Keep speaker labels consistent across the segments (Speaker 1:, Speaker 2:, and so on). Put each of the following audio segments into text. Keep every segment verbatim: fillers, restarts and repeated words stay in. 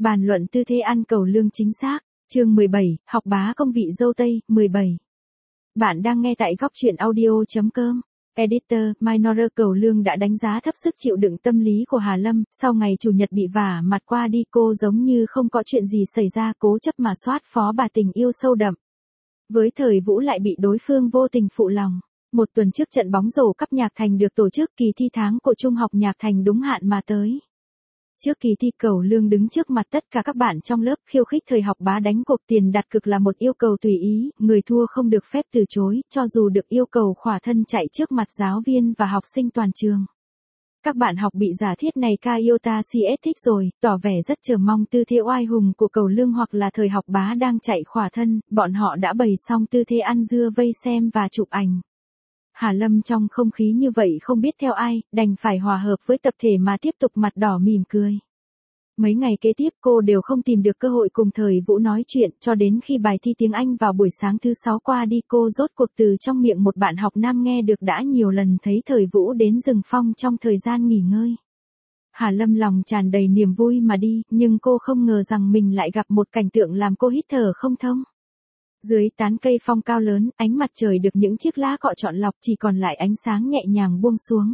Speaker 1: Bàn luận tư thế ăn cẩu lương chính xác. Chương mười bảy, học bá công vị dâu tây, mười bảy. Bạn đang nghe tại góc truyện audio chấm com. Editor, Minor cẩu lương đã đánh giá thấp sức chịu đựng tâm lý của Hà Lâm, sau ngày chủ nhật bị vả mặt qua đi cô giống như không có chuyện gì xảy ra cố chấp mà soát phó bà tình yêu sâu đậm. Với Thời Vũ lại bị đối phương vô tình phụ lòng. Một tuần trước trận bóng rổ cấp Nhạc Thành được tổ chức, kỳ thi tháng của Trung học Nhạc Thành đúng hạn mà tới. Trước kỳ thi cẩu lương đứng trước mặt tất cả các bạn trong lớp khiêu khích Thời học bá đánh cuộc tiền đặt cược là một yêu cầu tùy ý, người thua không được phép từ chối, cho dù được yêu cầu khỏa thân chạy trước mặt giáo viên và học sinh toàn trường. Các bạn học bị giả thiết này ca yêu ta si ét thích rồi, tỏ vẻ rất chờ mong tư thế oai hùng của cẩu lương hoặc là Thời học bá đang chạy khỏa thân, bọn họ đã bày xong tư thế ăn dưa vây xem và chụp ảnh. Hà Lâm trong không khí như vậy không biết theo ai, đành phải hòa hợp với tập thể mà tiếp tục mặt đỏ mỉm cười. Mấy ngày kế tiếp cô đều không tìm được cơ hội cùng Thời Vũ nói chuyện, cho đến khi bài thi tiếng Anh vào buổi sáng thứ sáu qua đi cô rốt cuộc từ trong miệng một bạn học nam nghe được đã nhiều lần thấy Thời Vũ đến rừng phong trong thời gian nghỉ ngơi. Hà Lâm lòng tràn đầy niềm vui mà đi, nhưng cô không ngờ rằng mình lại gặp một cảnh tượng làm cô hít thở không thông. Dưới tán cây phong cao lớn, ánh mặt trời được những chiếc lá cọ chọn lọc chỉ còn lại ánh sáng nhẹ nhàng buông xuống.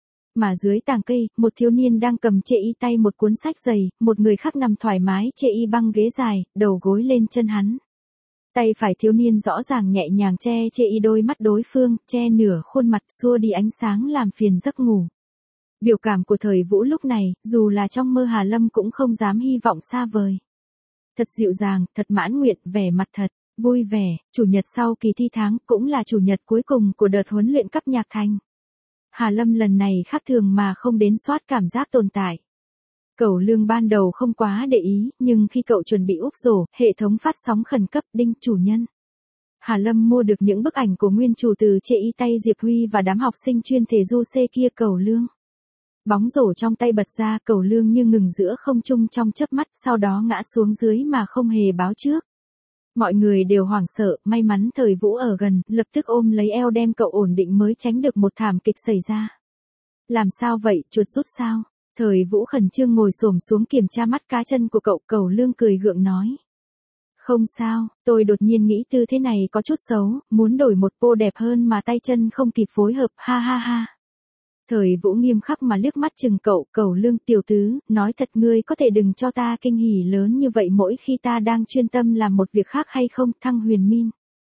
Speaker 1: Mà dưới tàng cây, một thiếu niên đang cầm chê y tay một cuốn sách dày, một người khác nằm thoải mái chê y băng ghế dài, đầu gối lên chân hắn. Tay phải thiếu niên rõ ràng nhẹ nhàng che chê y đôi mắt đối phương, che nửa khuôn mặt xua đi ánh sáng làm phiền giấc ngủ. Biểu cảm của Thời Vũ lúc này, dù là trong mơ Hà Lâm cũng không dám hy vọng xa vời. Thật dịu dàng, thật mãn nguyện, vẻ mặt thật vui vẻ. Chủ nhật sau kỳ thi tháng cũng là chủ nhật cuối cùng của đợt huấn luyện cấp Nhạc Thành. Hà Lâm lần này khác thường mà không đến soát cảm giác tồn tại. Cẩu lương ban đầu không quá để ý, nhưng khi cậu chuẩn bị úp rổ, hệ thống phát sóng khẩn cấp đinh chủ nhân. Hà Lâm mua được những bức ảnh của nguyên chủ từ chê y tay Diệp Huy và đám học sinh chuyên thể du xê kia cẩu lương. Bóng rổ trong tay bật ra, cẩu lương như ngừng giữa không trung trong chớp mắt, sau đó ngã xuống dưới mà không hề báo trước. Mọi người đều hoảng sợ, may mắn Thời Vũ ở gần, lập tức ôm lấy eo đem cậu ổn định mới tránh được một thảm kịch xảy ra. Làm sao vậy, chuột rút sao? Thời Vũ khẩn trương ngồi xổm xuống kiểm tra mắt cá chân của cậu, cẩu lương cười gượng nói. Không sao, tôi đột nhiên nghĩ tư thế này có chút xấu, muốn đổi một pô đẹp hơn mà tay chân không kịp phối hợp, ha ha ha. Thời Vũ nghiêm khắc mà liếc mắt chừng cậu, cẩu lương tiểu tứ, nói thật ngươi có thể đừng cho ta kinh hỉ lớn như vậy mỗi khi ta đang chuyên tâm làm một việc khác hay không, Thăng Huyền Min.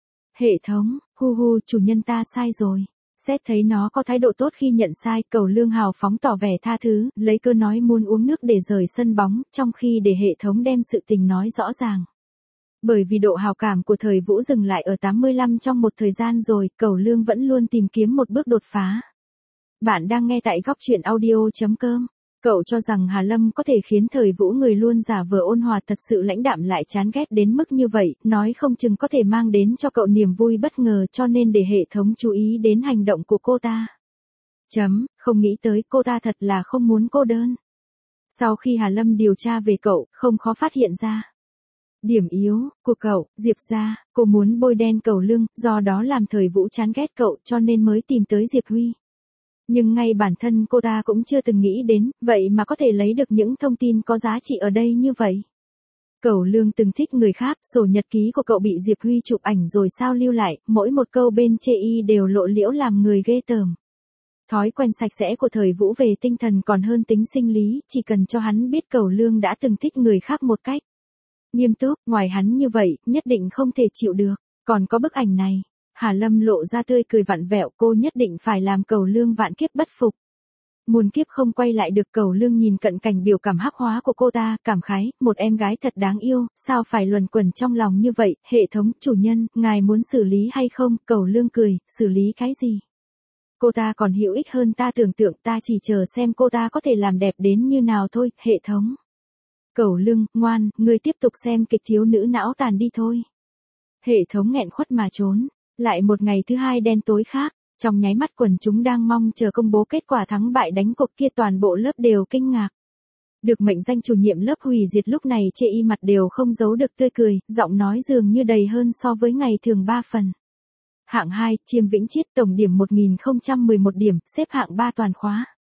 Speaker 1: Hệ thống, hu hu, chủ nhân ta sai rồi. Xét thấy nó có thái độ tốt khi nhận sai, cẩu lương hào phóng tỏ vẻ tha thứ, lấy cơ nói muốn uống nước để rời sân bóng, trong khi để hệ thống đem sự tình nói rõ ràng. Bởi vì độ hào cảm của Thời Vũ dừng lại ở tám mươi lăm trong một thời gian rồi, cẩu lương vẫn luôn tìm kiếm một bước đột phá. Bạn đang nghe tại góc truyện audio chấm com. Cậu cho rằng Hà Lâm có thể khiến Thời Vũ người luôn giả vờ ôn hòa thật sự lãnh đạm lại chán ghét đến mức như vậy, nói không chừng có thể mang đến cho cậu niềm vui bất ngờ cho nên để hệ thống chú ý đến hành động của cô ta. Chấm, không nghĩ tới cô ta thật là không muốn cô đơn. Sau khi Hà Lâm điều tra về cậu, không khó phát hiện ra. Điểm yếu của cậu, Diệp gia, cô muốn bôi đen cẩu lương, do đó làm Thời Vũ chán ghét cậu cho nên mới tìm tới Diệp Huy. Nhưng ngay bản thân cô ta cũng chưa từng nghĩ đến, vậy mà có thể lấy được những thông tin có giá trị ở đây như vậy. Cẩu lương từng thích người khác, sổ nhật ký của cậu bị Diệp Huy chụp ảnh rồi sao lưu lại, mỗi một câu bên chê y đều lộ liễu làm người ghê tởm. Thói quen sạch sẽ của Thời Vũ về tinh thần còn hơn tính sinh lý, chỉ cần cho hắn biết cẩu lương đã từng thích người khác một cách nghiêm túc, ngoài hắn như vậy, nhất định không thể chịu được. Còn có bức ảnh này. Hà Lâm lộ ra tươi cười vặn vẹo, cô nhất định phải làm cẩu lương vạn kiếp bất phục. Muôn kiếp không quay lại được. Cẩu lương nhìn cận cảnh biểu cảm hắc hóa của cô ta, cảm khái, một em gái thật đáng yêu, sao phải luẩn quẩn trong lòng như vậy, hệ thống, chủ nhân, ngài muốn xử lý hay không, cẩu lương cười, xử lý cái gì? Cô ta còn hữu ích hơn ta tưởng tượng, ta chỉ chờ xem cô ta có thể làm đẹp đến như nào thôi, hệ thống. Cẩu lương, ngoan, ngươi tiếp tục xem kịch thiếu nữ não tàn đi thôi. Hệ thống nghẹn khuất mà trốn. Lại một ngày thứ hai đen tối khác, trong nháy mắt quần chúng đang mong chờ công bố kết quả thắng bại đánh cuộc kia toàn bộ lớp đều kinh ngạc. Được mệnh danh chủ nhiệm lớp hủy diệt lúc này chê y mặt đều không giấu được tươi cười, giọng nói dường như đầy hơn so với ngày thường ba phần. Hạng hai, Chiêm Vĩnh Chiết tổng điểm một nghìn không trăm mười một điểm, xếp hạng ba toàn khóa.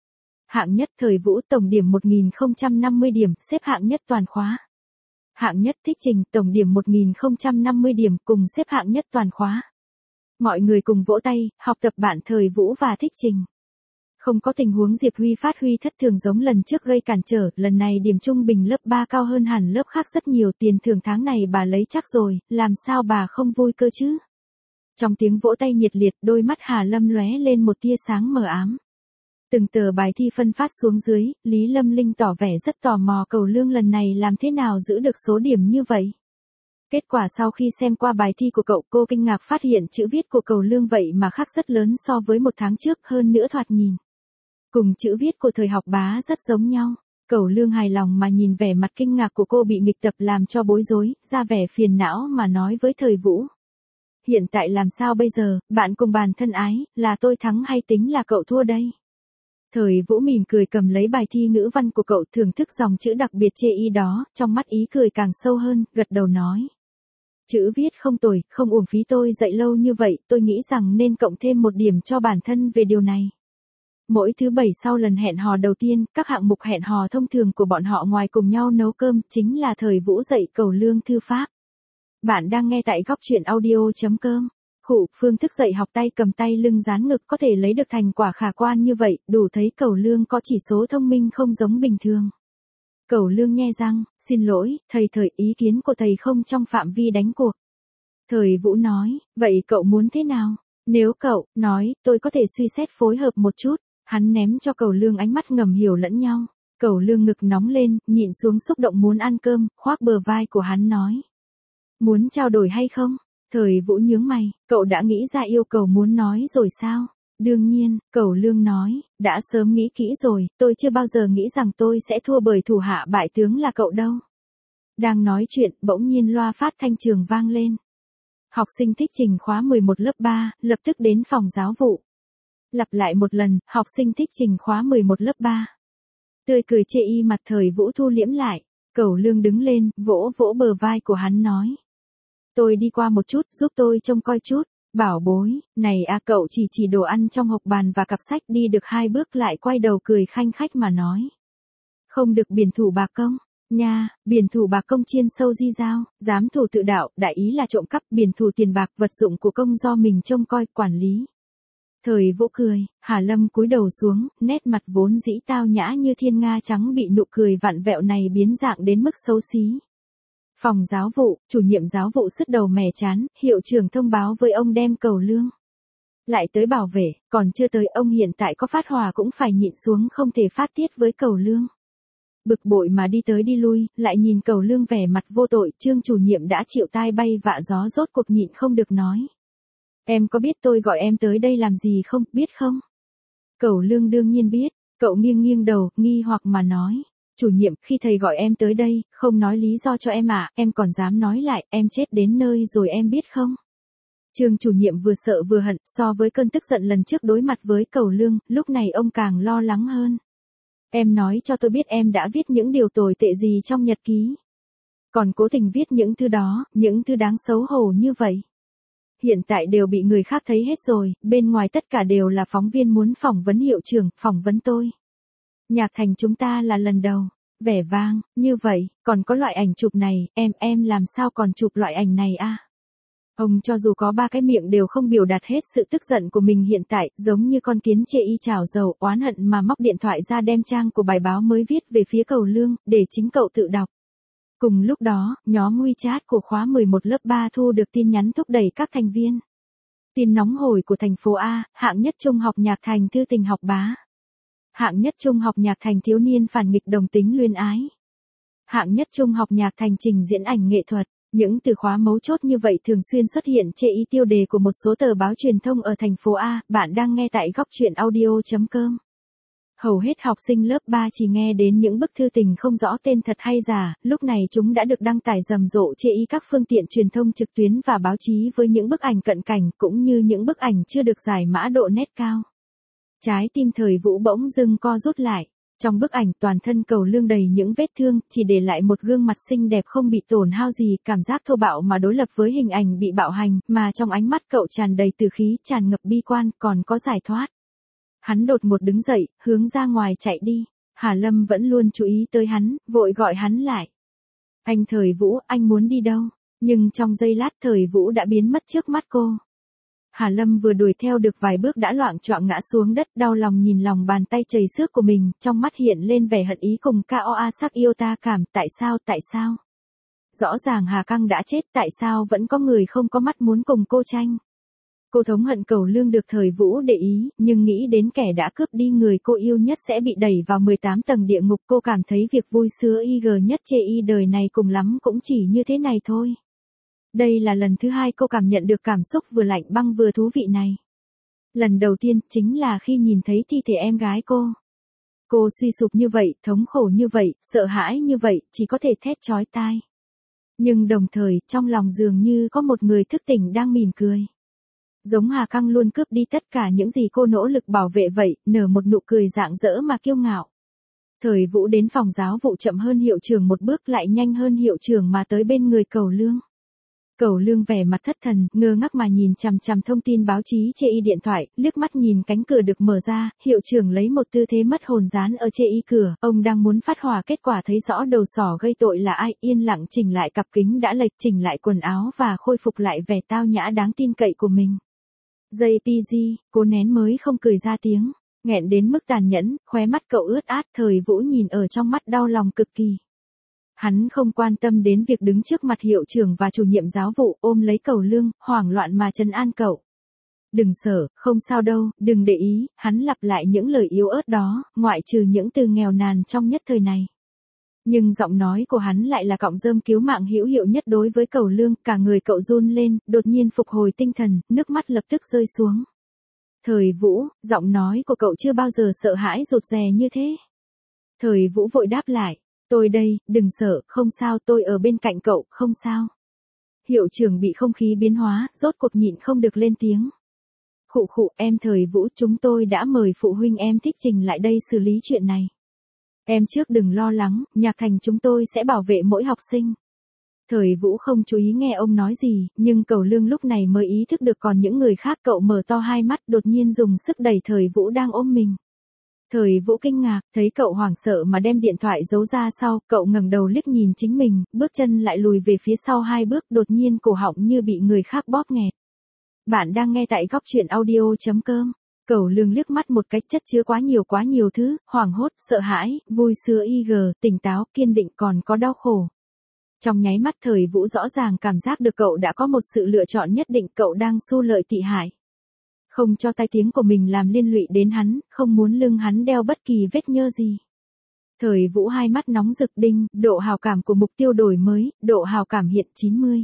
Speaker 1: Hạng nhất Thời Vũ tổng điểm một nghìn không trăm năm mươi điểm, xếp hạng nhất toàn khóa. Hạng nhất Thích Trình tổng điểm một nghìn không trăm năm mươi điểm, cùng xếp hạng nhất toàn khóa. Mọi người cùng vỗ tay, học tập bạn Thời Vũ và Thích Trình. Không có tình huống Diệp Huy phát huy thất thường giống lần trước gây cản trở, lần này điểm trung bình lớp ba cao hơn hẳn lớp khác rất nhiều, tiền thưởng tháng này bà lấy chắc rồi, làm sao bà không vui cơ chứ? Trong tiếng vỗ tay nhiệt liệt, đôi mắt Hà Lâm lóe lên một tia sáng mờ ám. Từng tờ bài thi phân phát xuống dưới, Lý Lâm Linh tỏ vẻ rất tò mò Cầu Lương lần này làm thế nào giữ được số điểm như vậy. Kết quả sau khi xem qua bài thi của cậu, cô kinh ngạc phát hiện chữ viết của Cầu Lương vậy mà khác rất lớn so với một tháng trước, hơn nữa thoạt nhìn. Cùng chữ viết của thời học bá rất giống nhau. Cầu Lương hài lòng mà nhìn vẻ mặt kinh ngạc của cô bị nghịch tập làm cho bối rối, ra vẻ phiền não mà nói với Thời Vũ. Hiện tại làm sao bây giờ, bạn cùng bàn thân ái, là tôi thắng hay tính là cậu thua đây? Thời Vũ mỉm cười cầm lấy bài thi ngữ văn của cậu, thưởng thức dòng chữ đặc biệt chê y đó, trong mắt ý cười càng sâu hơn, gật đầu nói. Chữ viết không tồi, không uổng phí tôi dạy lâu như vậy, tôi nghĩ rằng nên cộng thêm một điểm cho bản thân về điều này. Mỗi thứ bảy sau lần hẹn hò đầu tiên, các hạng mục hẹn hò thông thường của bọn họ ngoài cùng nhau nấu cơm, chính là Thời Vũ dạy Cầu Lương thư pháp. Bạn đang nghe tại góc truyện audio chấm com. Khủ, phương thức dạy học tay cầm tay lưng dán ngực có thể lấy được thành quả khả quan như vậy, đủ thấy Cầu Lương có chỉ số thông minh không giống bình thường. Cầu Lương nhe răng, xin lỗi, thầy Thời, ý kiến của thầy không trong phạm vi đánh cuộc. Thời Vũ nói, vậy cậu muốn thế nào? Nếu cậu nói, tôi có thể suy xét phối hợp một chút. Hắn ném cho Cầu Lương ánh mắt ngầm hiểu lẫn nhau. Cầu Lương ngực nóng lên, nhịn xuống xúc động muốn ăn cơm, khoác bờ vai của hắn nói. Muốn trao đổi hay không? Thời Vũ nhướng mày, cậu đã nghĩ ra yêu cầu muốn nói rồi sao? Đương nhiên, Cầu Lương nói, đã sớm nghĩ kỹ rồi, tôi chưa bao giờ nghĩ rằng tôi sẽ thua bởi thủ hạ bại tướng là cậu đâu. Đang nói chuyện, bỗng nhiên loa phát thanh trường vang lên. Học sinh Thích Trình khóa mười một lớp ba, lập tức đến phòng giáo vụ. Lặp lại một lần, học sinh Thích Trình khóa mười một lớp ba. Tươi cười chê y mặt Thời Vũ thu liễm lại. Cầu Lương đứng lên, vỗ vỗ bờ vai của hắn nói. Tôi đi qua một chút, giúp tôi trông coi chút. Bảo bối, này à cậu chỉ chỉ đồ ăn trong hộc bàn và cặp sách, đi được hai bước lại quay đầu cười khanh khách mà nói. Không được biển thủ bạc công. Nha, biển thủ bạc công chiên sâu di dao, giám thủ tự đạo, đại ý là trộm cắp, biển thủ tiền bạc, vật dụng của công do mình trông coi, quản lý. Thời Vũ cười, Hà Lâm cúi đầu xuống, nét mặt vốn dĩ tao nhã như thiên nga trắng bị nụ cười vặn vẹo này biến dạng đến mức xấu xí. Phòng giáo vụ, chủ nhiệm giáo vụ sứt đầu mẻ chán, hiệu trưởng thông báo với ông đem Cầu Lương. Lại tới bảo vệ, còn chưa tới ông hiện tại có phát hỏa cũng phải nhịn xuống không thể phát tiết với Cầu Lương. Bực bội mà đi tới đi lui, lại nhìn Cầu Lương vẻ mặt vô tội, Trương chủ nhiệm đã chịu tai bay vạ gió rốt cuộc nhịn không được nói. Em có biết tôi gọi em tới đây làm gì không, biết không? Cầu Lương đương nhiên biết, cậu nghiêng nghiêng đầu, nghi hoặc mà nói. Chủ nhiệm, khi thầy gọi em tới đây, không nói lý do cho em à, em còn dám nói lại, em chết đến nơi rồi em biết không? Trương chủ nhiệm vừa sợ vừa hận, so với cơn tức giận lần trước đối mặt với Cầu Lương, lúc này ông càng lo lắng hơn. Em nói cho tôi biết em đã viết những điều tồi tệ gì trong nhật ký. Còn cố tình viết những thứ đó, những thứ đáng xấu hổ như vậy. Hiện tại đều bị người khác thấy hết rồi, bên ngoài tất cả đều là phóng viên muốn phỏng vấn hiệu trưởng, phỏng vấn tôi. Nhạc Thành chúng ta là lần đầu, vẻ vang, như vậy, còn có loại ảnh chụp này, em, em làm sao còn chụp loại ảnh này a? Ông cho dù có ba cái miệng đều không biểu đạt hết sự tức giận của mình hiện tại, giống như con kiến chê y chảo dầu, oán hận mà móc điện thoại ra đem trang của bài báo mới viết về phía Cầu Lương, để chính cậu tự đọc. Cùng lúc đó, nhóm WeChat của khóa mười một lớp ba thu được tin nhắn thúc đẩy các thành viên. Tin nóng hổi của thành phố A, hạng nhất trung học Nhạc Thành thư tình học bá. Hạng nhất trung học Nhạc Thành thiếu niên phản nghịch đồng tính luyến ái. Hạng nhất trung học Nhạc Thành trình diễn ảnh nghệ thuật. Những từ khóa mấu chốt như vậy thường xuyên xuất hiện chê y tiêu đề của một số tờ báo truyền thông ở thành phố A. Bạn đang nghe tại góc truyện audio chấm com. Hầu hết học sinh lớp ba chỉ nghe đến những bức thư tình không rõ tên thật hay giả, lúc này chúng đã được đăng tải rầm rộ chê y các phương tiện truyền thông trực tuyến và báo chí với những bức ảnh cận cảnh cũng như những bức ảnh chưa được giải mã độ nét cao. Trái tim Thời Vũ bỗng dưng co rút lại. Trong bức ảnh toàn thân Cầu Lương đầy những vết thương, chỉ để lại một gương mặt xinh đẹp không bị tổn hao gì, cảm giác thô bạo mà đối lập với hình ảnh bị bạo hành, mà trong ánh mắt cậu tràn đầy từ khí, tràn ngập bi quan, còn có giải thoát. Hắn đột một đứng dậy, hướng ra ngoài chạy đi. Hà Lâm vẫn luôn chú ý tới hắn, vội gọi hắn lại. Anh Thời Vũ, anh muốn đi đâu? Nhưng trong giây lát Thời Vũ đã biến mất trước mắt cô. Hà Lâm vừa đuổi theo được vài bước đã loạng choạng ngã xuống đất, đau lòng nhìn lòng bàn tay chảy xước của mình, trong mắt hiện lên vẻ hận ý cùng ca oa sắc yêu ta cảm, tại sao, tại sao? Rõ ràng Hà Căng đã chết, tại sao vẫn có người không có mắt muốn cùng cô tranh? Cô thống hận Cẩu Lương được Thời Vũ để ý, nhưng nghĩ đến kẻ đã cướp đi người cô yêu nhất sẽ bị đẩy vào mười tám tầng địa ngục, cô cảm thấy việc vui sướng y gờ nhất chê y đời này cùng lắm cũng chỉ như thế này thôi. Đây là lần thứ hai cô cảm nhận được cảm xúc vừa lạnh băng vừa thú vị này. Lần đầu tiên chính là khi nhìn thấy thi thể em gái cô. Cô suy sụp như vậy, thống khổ như vậy, sợ hãi như vậy, chỉ có thể thét chói tai. Nhưng đồng thời, trong lòng dường như có một người thức tỉnh đang mỉm cười. Giống Hà Căng luôn cướp đi tất cả những gì cô nỗ lực bảo vệ vậy, nở một nụ cười rạng rỡ mà kiêu ngạo. Thời Vũ đến phòng giáo vụ chậm hơn hiệu trưởng một bước, lại nhanh hơn hiệu trưởng mà tới bên người Cẩu Lương. Cẩu Lương vẻ mặt thất thần, ngơ ngác mà nhìn chằm chằm thông tin báo chí chê y điện thoại, liếc mắt nhìn cánh cửa được mở ra, hiệu trưởng lấy một tư thế mất hồn dán ở chê y cửa, ông đang muốn phát hỏa, kết quả thấy rõ đầu sỏ gây tội là ai, yên lặng chỉnh lại cặp kính đã lệch, chỉnh lại quần áo và khôi phục lại vẻ tao nhã đáng tin cậy của mình. jê pê giê, cô nén mới không cười ra tiếng, nghẹn đến mức tàn nhẫn, khóe mắt cậu ướt át, Thời Vũ nhìn ở trong mắt đau lòng cực kỳ. Hắn không quan tâm đến việc đứng trước mặt hiệu trưởng và chủ nhiệm giáo vụ, ôm lấy Cẩu Lương, hoảng loạn mà trấn an cậu. Đừng sợ, không sao đâu, đừng để ý, hắn lặp lại những lời yếu ớt đó, ngoại trừ những từ nghèo nàn trong nhất thời này. Nhưng giọng nói của hắn lại là cọng rơm cứu mạng hữu hiệu nhất đối với Cẩu Lương, cả người cậu run lên, đột nhiên phục hồi tinh thần, nước mắt lập tức rơi xuống. Thời Vũ, giọng nói của cậu chưa bao giờ sợ hãi rụt rè như thế. Thời Vũ vội đáp lại. Tôi đây, đừng sợ, không sao, tôi ở bên cạnh cậu, không sao. Hiệu trưởng bị không khí biến hóa, rốt cuộc nhịn không được lên tiếng. Khụ khụ, em Thời Vũ, chúng tôi đã mời phụ huynh em Thích Trình lại đây xử lý chuyện này. Em trước đừng lo lắng, Nhạc Thành chúng tôi sẽ bảo vệ mỗi học sinh. Thời Vũ không chú ý nghe ông nói gì, nhưng Cẩu Lương lúc này mới ý thức được còn những người khác, cậu mở to hai mắt, đột nhiên dùng sức đẩy Thời Vũ đang ôm mình. Thời Vũ kinh ngạc, thấy cậu hoảng sợ mà đem điện thoại giấu ra sau, cậu ngẩng đầu liếc nhìn chính mình, bước chân lại lùi về phía sau hai bước, đột nhiên cổ họng như bị người khác bóp nghẹt. Bạn đang nghe tại góc truyện audio chấm com. Cẩu Lương liếc mắt một cách chất chứa quá nhiều quá nhiều thứ, hoảng hốt, sợ hãi, vui sướng y gờ, tỉnh táo, kiên định còn có đau khổ. Trong nháy mắt Thời Vũ rõ ràng cảm giác được cậu đã có một sự lựa chọn nhất định, cậu đang xu lợi tị hại. Không cho tai tiếng của mình làm liên lụy đến hắn, không muốn lưng hắn đeo bất kỳ vết nhơ gì. Thời Vũ hai mắt nóng rực đinh, độ hào cảm của mục tiêu đổi mới, độ hào cảm hiện chín mươi.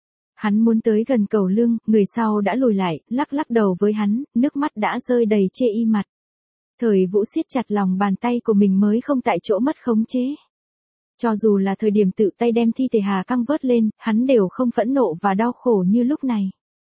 Speaker 1: Hắn muốn tới gần Cẩu Lương, người sau đã lùi lại, lắc lắc đầu với hắn, nước mắt đã rơi đầy chê y mặt. Thời Vũ siết chặt lòng bàn tay của mình mới không tại chỗ mất khống chế. Cho dù là thời điểm tự tay đem thi thể Hà Căng vớt lên, hắn đều không phẫn nộ và đau khổ như lúc này.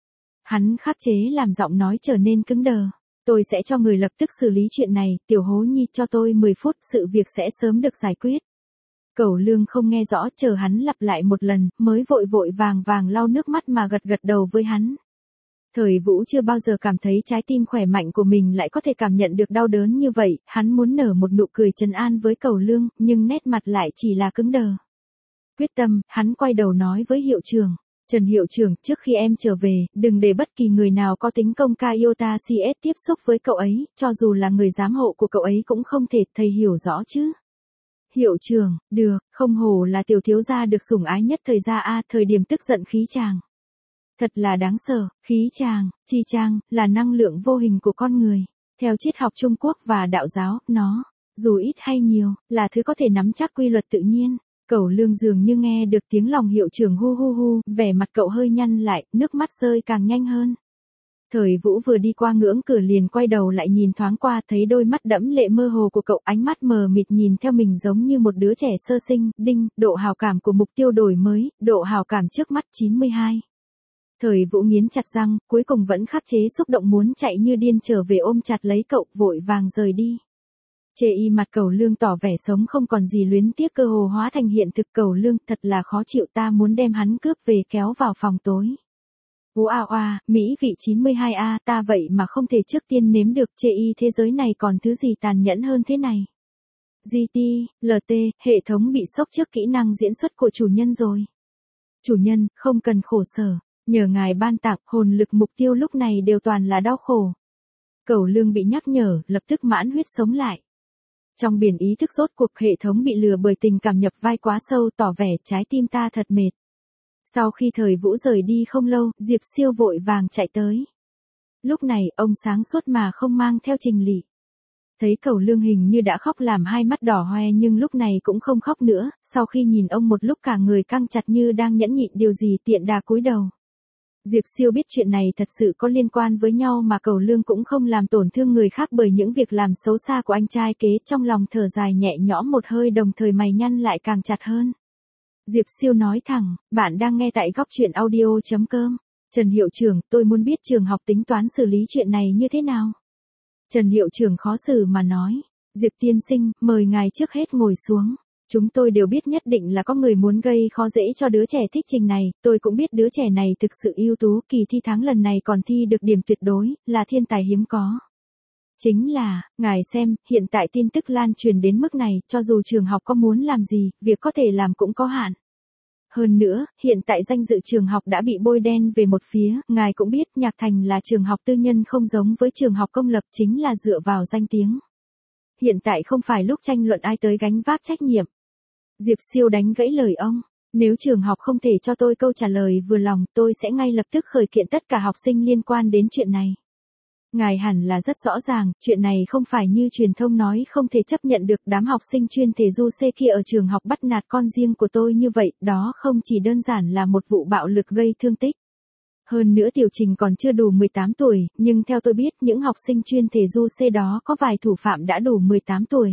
Speaker 1: Hắn khắc chế làm giọng nói trở nên cứng đờ. Tôi sẽ cho người lập tức xử lý chuyện này, Tiểu Hố Nhi cho tôi mười phút, sự việc sẽ sớm được giải quyết. Cẩu Lương không nghe rõ, chờ hắn lặp lại một lần, mới vội vội vàng vàng lau nước mắt mà gật gật đầu với hắn. Thời Vũ chưa bao giờ cảm thấy trái tim khỏe mạnh của mình lại có thể cảm nhận được đau đớn như vậy, hắn muốn nở một nụ cười trấn an với Cẩu Lương, nhưng nét mặt lại chỉ là cứng đờ. Quyết tâm, hắn quay đầu nói với hiệu trưởng. Trần hiệu trưởng, trước khi em trở về, đừng để bất kỳ người nào có tính công ca iota xê ét tiếp xúc với cậu ấy, cho dù là người giám hộ của cậu ấy cũng không thể, thầy hiểu rõ chứ. Hiệu trưởng, được, không hổ là tiểu thiếu gia được sủng ái nhất thời gia a, thời điểm tức giận khí tràng. Thật là đáng sợ, khí tràng, chi tràng, là năng lượng vô hình của con người. Theo triết học Trung Quốc và đạo giáo, nó, dù ít hay nhiều, là thứ có thể nắm chắc quy luật tự nhiên. Cẩu Lương dường như nghe được tiếng lòng hiệu trưởng hu hu hu, vẻ mặt cậu hơi nhăn lại, nước mắt rơi càng nhanh hơn. Thời Vũ vừa đi qua ngưỡng cửa liền quay đầu lại nhìn thoáng qua, thấy đôi mắt đẫm lệ mơ hồ của cậu, ánh mắt mờ mịt nhìn theo mình giống như một đứa trẻ sơ sinh, đinh, độ hào cảm của mục tiêu đổi mới, độ hào cảm trước mắt chín mươi hai. Thời Vũ nghiến chặt răng, cuối cùng vẫn khắc chế xúc động muốn chạy như điên trở về ôm chặt lấy cậu, vội vàng rời đi. Chê y mặt Cẩu Lương tỏ vẻ sống không còn gì luyến tiếc, cơ hồ hóa thành hiện thực. Cẩu Lương, thật là khó chịu, ta muốn đem hắn cướp về kéo vào phòng tối. Wow wow, Mỹ vị chín mươi hai A, ta vậy mà không thể trước tiên nếm được, chê y thế giới này còn thứ gì tàn nhẫn hơn thế này. giê tê, lờ tê, hệ thống bị sốc trước kỹ năng diễn xuất của chủ nhân rồi. Chủ nhân, không cần khổ sở, nhờ ngài ban tặng, hồn lực mục tiêu lúc này đều toàn là đau khổ. Cẩu lương bị nhắc nhở, lập tức mãn huyết sống lại. Trong biển ý thức rốt cuộc hệ thống bị lừa bởi tình cảm nhập vai quá sâu, tỏ vẻ trái tim ta thật mệt. Sau khi thời Vũ rời đi không lâu, Diệp Siêu vội vàng chạy tới. Lúc này, ông sáng suốt mà không mang theo Trình Lị. Thấy Cẩu Lương hình như đã khóc làm hai mắt đỏ hoe nhưng lúc này cũng không khóc nữa, sau khi nhìn ông một lúc cả người căng chặt như đang nhẫn nhịn điều gì tiện đà cúi đầu. Diệp Siêu biết chuyện này thật sự có liên quan với nhau mà Cẩu Lương cũng không làm tổn thương người khác bởi những việc làm xấu xa của anh trai kế, trong lòng thở dài nhẹ nhõm một hơi đồng thời mày nhăn lại càng chặt hơn. Diệp Siêu nói thẳng, bạn đang nghe tại góc truyện audio chấm com. Trần hiệu trưởng, tôi muốn biết trường học tính toán xử lý chuyện này như thế nào. Trần hiệu trưởng khó xử mà nói, Diệp tiên sinh, mời ngài trước hết ngồi xuống. Chúng tôi đều biết nhất định là có người muốn gây khó dễ cho đứa trẻ thích Trình này, tôi cũng biết đứa trẻ này thực sự ưu tú, kỳ thi tháng lần này còn thi được điểm tuyệt đối, là thiên tài hiếm có. Chính là, ngài xem, hiện tại tin tức lan truyền đến mức này, cho dù trường học có muốn làm gì, việc có thể làm cũng có hạn. Hơn nữa, hiện tại danh dự trường học đã bị bôi đen về một phía, ngài cũng biết Nhạc Thành là trường học tư nhân không giống với trường học công lập chính là dựa vào danh tiếng. Hiện tại không phải lúc tranh luận ai tới gánh vác trách nhiệm. Diệp Siêu đánh gãy lời ông, nếu trường học không thể cho tôi câu trả lời vừa lòng, tôi sẽ ngay lập tức khởi kiện tất cả học sinh liên quan đến chuyện này. Ngài hẳn là rất rõ ràng, chuyện này không phải như truyền thông nói không thể chấp nhận được, đám học sinh chuyên thể du xê kia ở trường học bắt nạt con riêng của tôi như vậy, đó không chỉ đơn giản là một vụ bạo lực gây thương tích. Hơn nữa Tiểu Trình còn chưa đủ mười tám tuổi, nhưng theo tôi biết những học sinh chuyên thể du xê đó có vài thủ phạm đã đủ mười tám tuổi.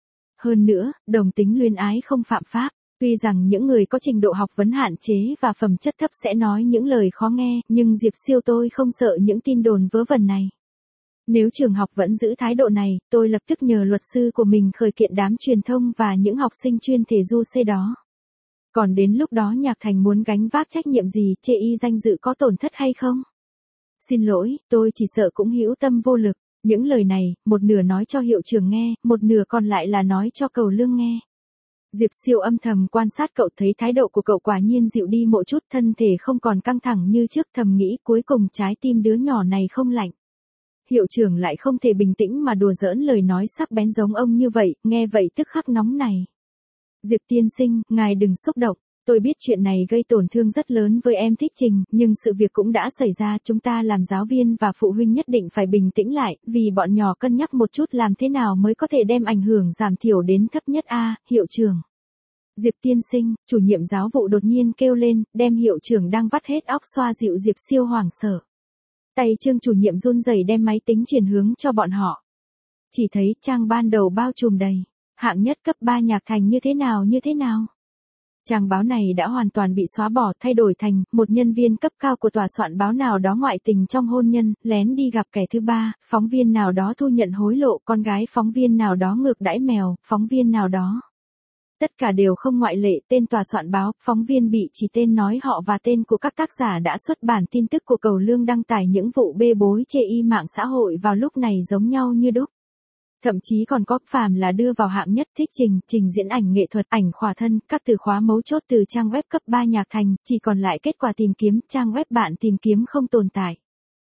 Speaker 1: Hơn nữa, đồng tính luyến ái không phạm pháp. Tuy rằng những người có trình độ học vấn hạn chế và phẩm chất thấp sẽ nói những lời khó nghe, nhưng Diệp Siêu tôi không sợ những tin đồn vớ vẩn này. Nếu trường học vẫn giữ thái độ này, tôi lập tức nhờ luật sư của mình khởi kiện đám truyền thông và những học sinh chuyên thể du xê đó. Còn đến lúc đó Nhạc Thành muốn gánh vác trách nhiệm gì, chê y danh dự có tổn thất hay không? Xin lỗi, tôi chỉ sợ cũng hữu tâm vô lực. Những lời này, một nửa nói cho hiệu trưởng nghe, một nửa còn lại là nói cho Cẩu Lương nghe. Diệp Siêu âm thầm quan sát cậu, thấy thái độ của cậu quả nhiên dịu đi một chút, thân thể không còn căng thẳng như trước, thầm nghĩ cuối cùng trái tim đứa nhỏ này không lạnh. Hiệu trưởng lại không thể bình tĩnh mà đùa giỡn lời nói sắc bén giống ông như vậy, nghe vậy tức khắc nóng này. Diệp tiên sinh, ngài đừng xúc động, tôi biết chuyện này gây tổn thương rất lớn với em thích Trình, nhưng sự việc cũng đã xảy ra, chúng ta làm giáo viên và phụ huynh nhất định phải bình tĩnh lại, vì bọn nhỏ cân nhắc một chút làm thế nào mới có thể đem ảnh hưởng giảm thiểu đến thấp nhất a, hiệu trưởng. Diệp tiên sinh, chủ nhiệm giáo vụ đột nhiên kêu lên, đem hiệu trưởng đang vắt hết óc xoa dịu Diệp Siêu hoảng sợ. Tay Trương chủ nhiệm run rẩy đem máy tính chuyển hướng cho bọn họ. Chỉ thấy trang ban đầu bao trùm đầy, hạng nhất cấp ba Nhạc Thành như thế nào như thế nào. Trang báo này đã hoàn toàn bị xóa bỏ, thay đổi thành một nhân viên cấp cao của tòa soạn báo nào đó ngoại tình trong hôn nhân, lén đi gặp kẻ thứ ba, phóng viên nào đó thu nhận hối lộ, con gái phóng viên nào đó ngược đãi mèo, phóng viên nào đó. Tất cả đều không ngoại lệ, tên tòa soạn báo, phóng viên bị chỉ tên nói họ và tên của các tác giả đã xuất bản tin tức của Cẩu Lương đăng tải những vụ bê bối chê y mạng xã hội vào lúc này giống nhau như đúc. Thậm chí còn có phàm là đưa vào hạng nhất thích Trình, trình diễn ảnh nghệ thuật, ảnh khỏa thân, các từ khóa mấu chốt từ trang web cấp ba Nhạc Thành, chỉ còn lại kết quả tìm kiếm, trang web bạn tìm kiếm không tồn tại.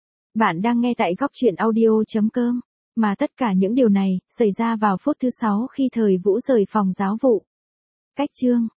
Speaker 1: Bạn đang nghe tại góc truyện audio chấm com, mà tất cả những điều này xảy ra vào phút thứ sáu khi thời Vũ rời phòng giáo vụ. Cách chương